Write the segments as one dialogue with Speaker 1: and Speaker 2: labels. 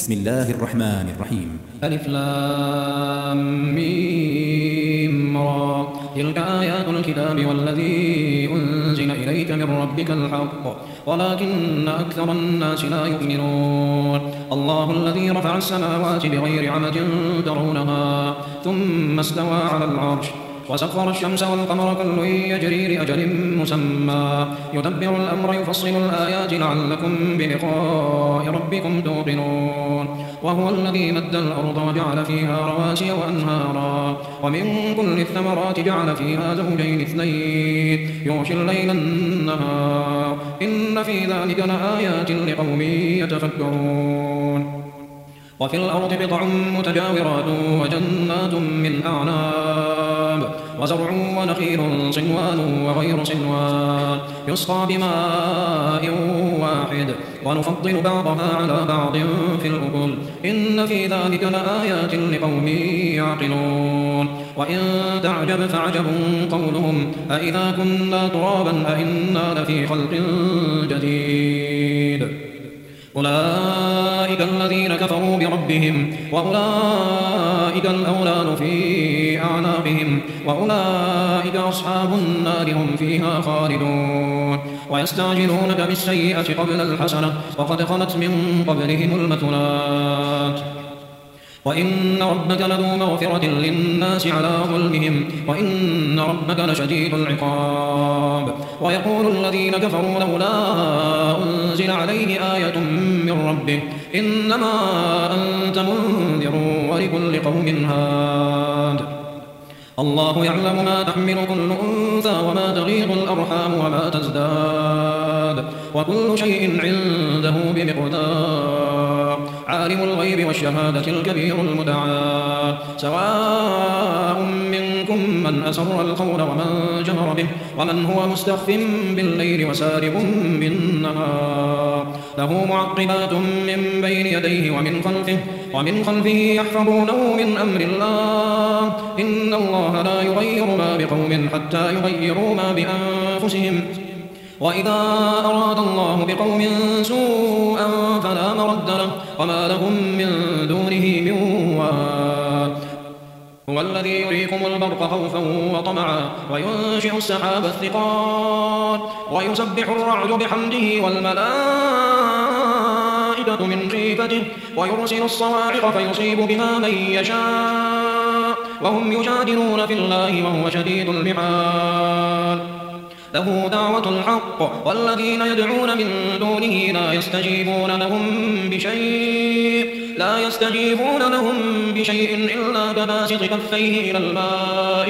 Speaker 1: بسم الله الرحمن الرحيم.
Speaker 2: ألف لام ميم را. تلك آيات الكتاب والذي أنزل إليك من ربك الحق ولكن أكثر الناس لا يؤمنون. الله الذي رفع السماوات بغير عمد ترونها ثم استوى على العرش وسخر الشمس والقمر كل يجري لأجل مسمى يدبر الأمر يفصل الآيات لعلكم بلقاء ربكم توقنون. وهو الذي مد الأرض وجعل فيها رواسي وأنهارا ومن كل الثمرات جعل فيها زوجين اثنين يغشي الليل النهار إن في ذلك لآيات لقوم يتفكرون. وفي الأرض بضع متجاورات وجنات من أعناب وزرع ونخيل صنوان وغير صنوان يسقى بماء واحد ونفضل بعضها على بعض في الأكل إن في ذلك لآيات لقوم يعقلون. وإن تعجب فعجب قولهم أإذا كنا ترابا أإنا لفي خلق جديد. أولئك الذين كفروا بربهم وأولئك الأغلال في أعناقهم وأولئك أصحاب النار هم فيها خالدون. ويستعجلونك بالسيئة قبل الحسنة وقد خلت من قبلهم المثلات وإن ربك لذو مغفرة للناس على ظلمهم وإن ربك لشديد العقاب. ويقول الذين كفروا لولا أنزل عليه آية من ربه إنما أنت منذر ولكل قوم هاد. الله يعلم ما تحمل كل أنثى وما تغيض الأرحام وما تزداد وكل شيء عنده بمقدار. عالم الغيب والشهادة الكبير المتعال سواء منكم من أسر القول ومن جهر به ومن هو مستخف بالليل وسارب بالنهار له معقبات من بين يديه ومن خلفه يحفظونه من أمر الله إن الله لا يغير ما بقوم حتى يغيروا ما بأنفسهم وإذا أراد الله بقوم سوءا فلا مرد له وما لهم من دونه من وال. هو الذي يريكم البرق خوفا وطمعا وينشئ السحاب الثقال ويسبح الرعد بحمده والملائكة من خيفته ويرسل الصواعق فيصيب بها من يشاء وهم يجادلون في الله وهو شديد المحال. له دعوة الحق والذين يدعون من دونه لا يستجيبون لهم بشيء إلا كباسط كفيه إلى الماء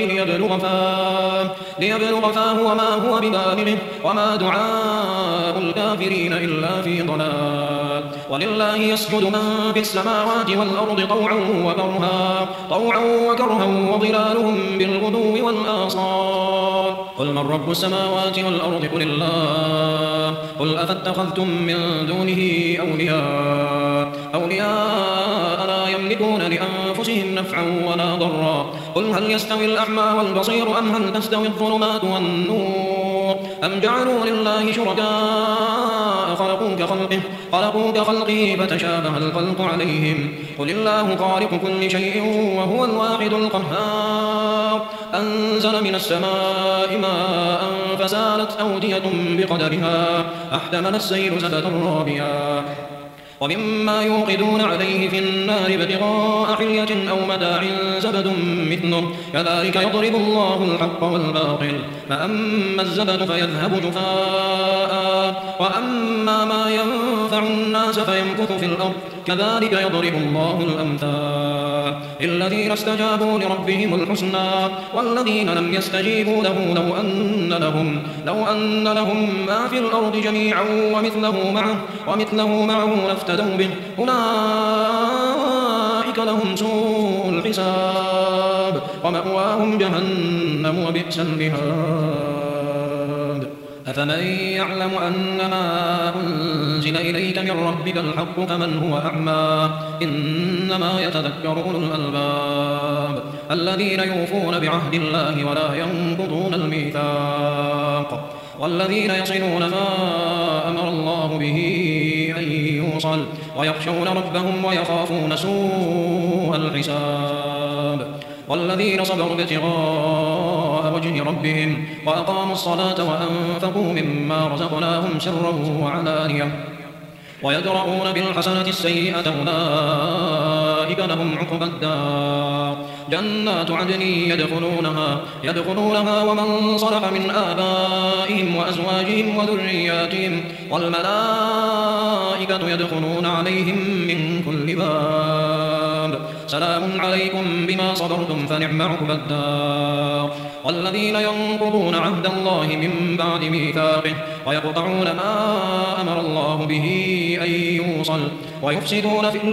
Speaker 2: ليبلغ فاه وما هو ببالغه وما دعاء الكافرين إلا في ضلال. ولله يسجد من في السماوات والأرض طوعا وكرها وظلالهم بالغدو والآصال. قل من رب السماوات والأرض قل الله. قل أفاتخذتم من دونه أولياء لا يملكون لأنفسهم نفعا ولا ضرا. قل هل يستوي الأعمى والبصير أم هل تستوي الظلمات والنور أم جعلوا لله شركاء خلقوا كخلقه فتشابه الخلق عليهم. قل الله خالق كل شيء وهو الواحد القهار. أنزل من السماء ماء فسالت أودية بقدرها احتمل السيل زبدا رابيا ومما يوقدون عليه في النار ابتغاء حلية أو متاع زبد مثله كذلك يضرب الله الحق والباطل فأما الزبد فيذهب جفاء وأما ما ينفع الناس فيمكث في الأرض كذلك يضرب الله الأمثال. الذين استجابوا لربهم الحسنى والذين لم يستجيبوا له لو أن لهم ما في الأرض جميعا ومثله معه لافتدوا به أولئك لهم سوء الحساب ومأواهم جهنم وبئس المهاد. أفمن يعلم أنما أنزل إليك من ربك الحق كمن هو أعمى إنما يتذكر أولو الألباب الذين يوفون بعهد الله ولا ينقضون الميثاق والذين يصلون ما أمر الله به أن يوصل ويخشون ربهم ويخافون سوء الحساب والذين صبروا ابتغاء وجه ربهم وأقاموا الصلاة وأنفقوا مما رزقناهم سرا وعلانية ويدرؤون بالحسنة السيئة أولئك لهم عقبى الدار جنات عدن يدخلونها ومن صلح من آبائهم وأزواجهم وذرياتهم والملائكة يدخلون عليهم من كل باب سلام عليكم بما صبرتم فنعم عقبى الدار والذين ينقضون عهد الله من بعد ميثاقه ويقطعون ما أمر الله به أن يوصل ويفسدون في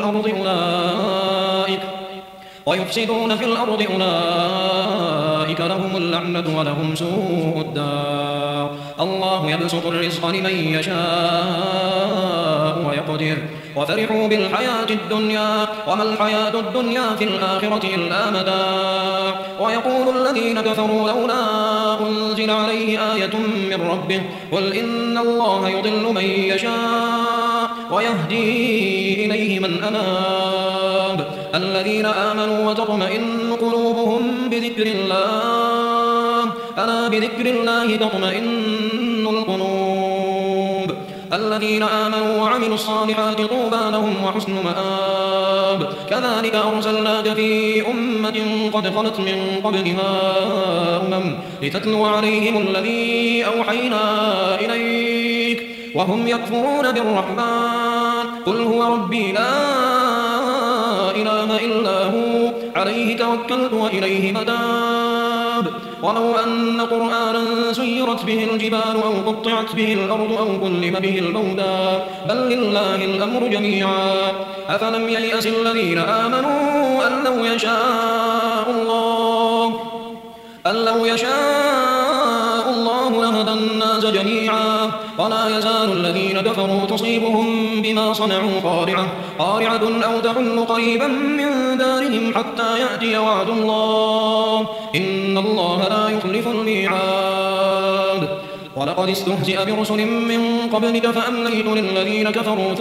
Speaker 2: الأرض أولئك لهم اللعنة ولهم سوء الدار الله يبسط الرزق لمن يشاء ويقدر وفرحوا بالحياة الدنيا وما الحياة الدنيا في الآخرة إلا متاع ويقول الذين كفروا لولا أنزل عليه آية من ربه قل إن الله يضل من يشاء ويهدي إليه من أناب الذين آمنوا وتطمئن قلوبهم بذكر الله ألا بذكر الله تطمئن القلوب الذين آمنوا وعملوا الصالحات طوبى لهم وحسن مآب كذلك أرسلناك في أمة قد خلت من قبلها لتتلو عليهم الذي أوحينا إليك وهم يكفرون بالرحمن قل هو ربي لا إله إلا هو عليه توكلت وإليه متاب ولو أن قرآنا سيرت به الجبال أو قطعت به الأرض أو كلم به الموتى بل لله الأمر جميعا أفلم ييأس الذين آمنوا أن لو يشاء الله لهدى الناس جميعا ولا يزال الذين كفروا تصيبهم بما صنعوا قارعة أو تحل قريبا من دارهم حتى يأتي وعد الله إن الله لا يخلف الميعاد ولقد استهزئ برسل من قبلك فأمليت للذين كفروا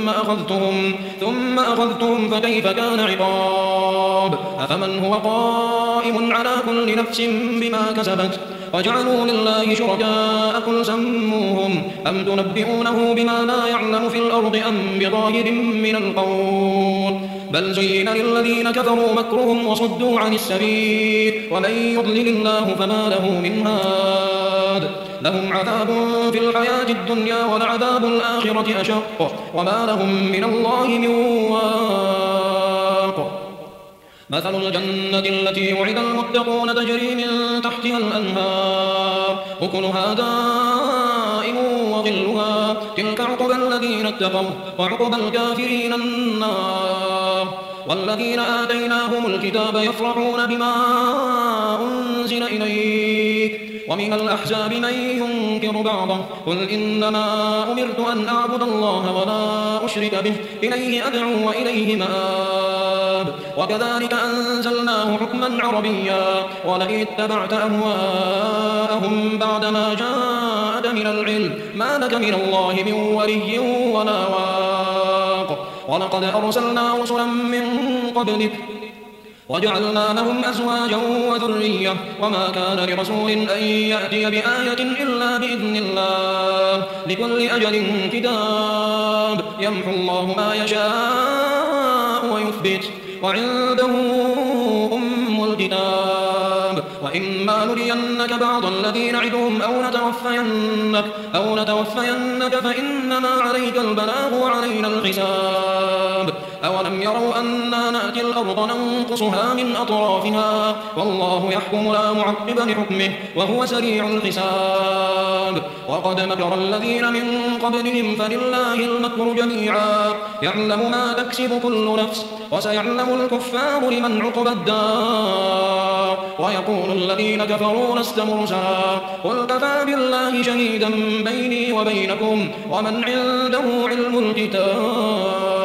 Speaker 2: ثم أخذتهم فكيف كان عقاب أفمن هو قائم على كل نفس بما كسبت وجعلوا لله شركاء قل سموهم أم تنبئونه بما لا يعلم في الأرض أم بظاهر من القول بل زين للذين كفروا مكرهم وصدوا عن السبيل ومن يضلل الله فما له من هاد لهم عذاب في الحياة الدنيا ولعذاب الآخرة أشق وما لهم من الله من واق مثل الجنة التي وعد المتقون تجري من تحتها الأنهار أكلها دائم وظلها تلك عقبى الذين اتقوا وعقبى الكافرين النار والذين آتيناهم الكتاب يفرحون بما أنزل إليك ومن الأحزاب من ينكر بعضه قل إنما أمرت أن أعبد الله ولا أشرك به إليه أدعو وإليه مآب وكذلك أنزلناه حكما عربيا ولئن اتبعت أهواءهم بعدما جاءك من العلم ما لك من الله من ولي ولا واق ولقد أرسلنا رسلا من قبلك وجعلنا لهم أزواجا وذرية وما كان لرسول أن يأتي بآية إلا بإذن الله لكل أجل كتاب يمحو الله ما يشاء ويثبت وعنده أم الكتاب وإما نرينك بعض الذي نعدهم أو نتوفينك فإنما عليك البلاغ وعلينا الحساب أولم يروا أنا نأتي الأرض ننقصها من أطرافها والله يحكم لا معقب لحكمه وهو سريع الحساب وقد مكر الذين من قبلهم فلله المكر جميعا يعلم ما تكسب كل نفس وسيعلم الكفار لمن عقبى الدار ويقول الذين كفروا لست مرسلا قل كفى بالله شهيدا بيني وبينكم ومن عنده علم الكتاب